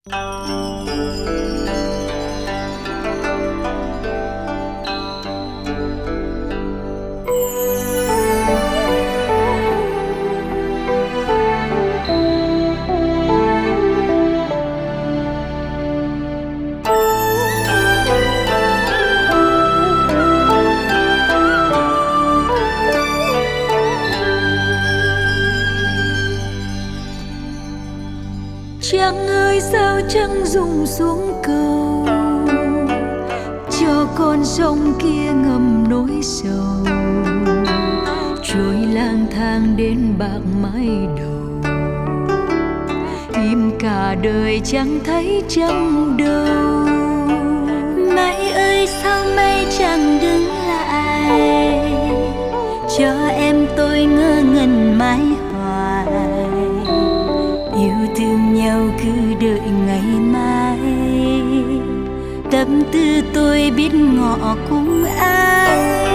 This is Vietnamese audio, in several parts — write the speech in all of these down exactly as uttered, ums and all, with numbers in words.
Trăng ơi sao trăng rụng xuống cầu, cho con sông kia ngầm nỗi sầu, trôi lang thang đến bạc mái đầu. Im cả đời chẳng thấy trăng đâu. Mây ơi sao mây chẳng đứng lại, cho em tôi ngơ ngẩn mãi hoài. Yêu thương nhau cứ đợi ngày mai, tâm tư tôi biết ngọ cùng ai.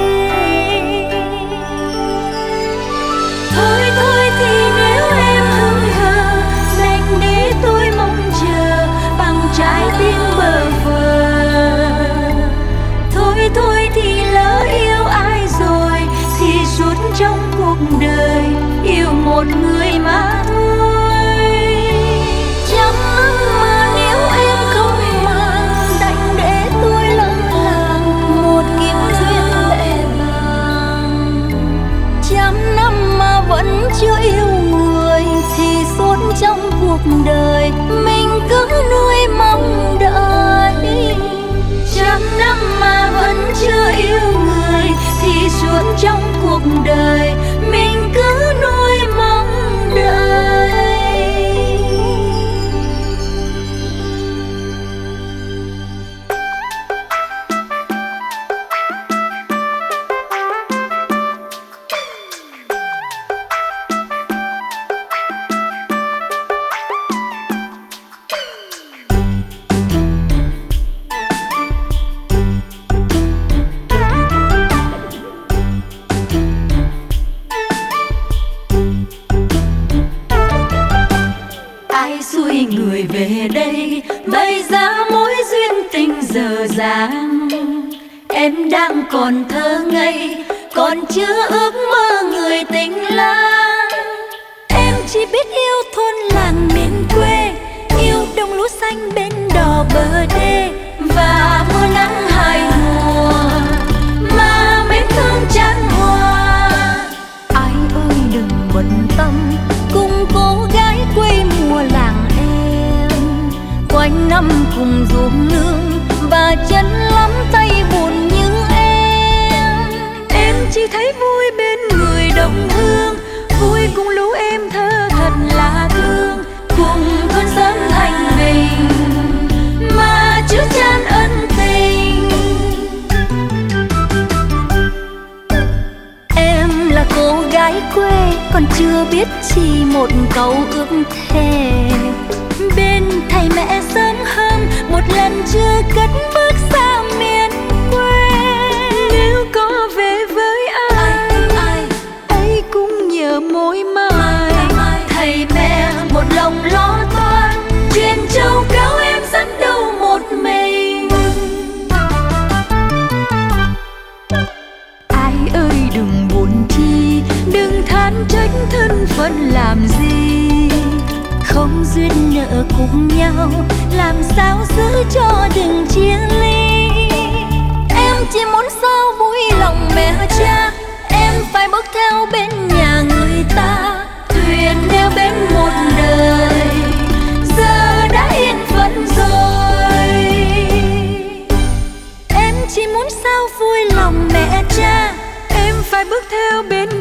Thôi thôi thì nếu em hững hờ, dành để tôi mong chờ bằng trái tim bơ vơ. Thôi thôi thì lỡ yêu ai rồi, thì suốt trong cuộc đời yêu một người mà thôi. Chẳng mà nếu em không màng, đành để tôi lỡ làng một kiếp duyên lệ bàng. Trăm năm mà vẫn chưa yêu người, thì suốt trong cuộc đời mình cứ nuôi mong đợi. Trăm năm mà vẫn chưa yêu người, thì suốt trong cuộc đời mình cứ nuôi mong đợi. Người về đây bày ra mối duyên tình dở dang. Em đang còn thơ ngây, còn chưa ước mơ người tình lang. Em chỉ biết yêu thôn làng miền quê, yêu đồng lúa xanh bên đò bờ đê, và mùa nắng hai mùa mà mến thương chan hoa. Ai ơi đừng bận tâm cùng cô gái quê mùa làng. Quanh năm cùng ruộng nương và chân lắm tay buồn như em. Em chỉ thấy vui bên người đồng hương, vui cùng lũ em thơ thật là thương. Cùng cơn sớm thành bình mà chứa chan ân tình. Em là cô gái quê, còn chưa biết chỉ một câu ước thề. Bên thầy mẹ sớm hơn một lần chưa cất bước xa miền quê. Nếu có về với ai, ai, ấy cũng nhớ mối mai. Thầy mẹ một lòng lo toan, chuyện châu cao em dẫn đầu một mình. Ai ơi đừng buồn chi, đừng than trách thân phận làm gì. Không duyên nợ cùng nhau, làm sao giữ cho đừng chia ly. Em chỉ muốn sao vui lòng mẹ cha, em phải bước theo bên nhà người ta. Thuyền neo bên một đời, giờ đã yên phận rồi. Em chỉ muốn sao vui lòng mẹ cha, em phải bước theo bên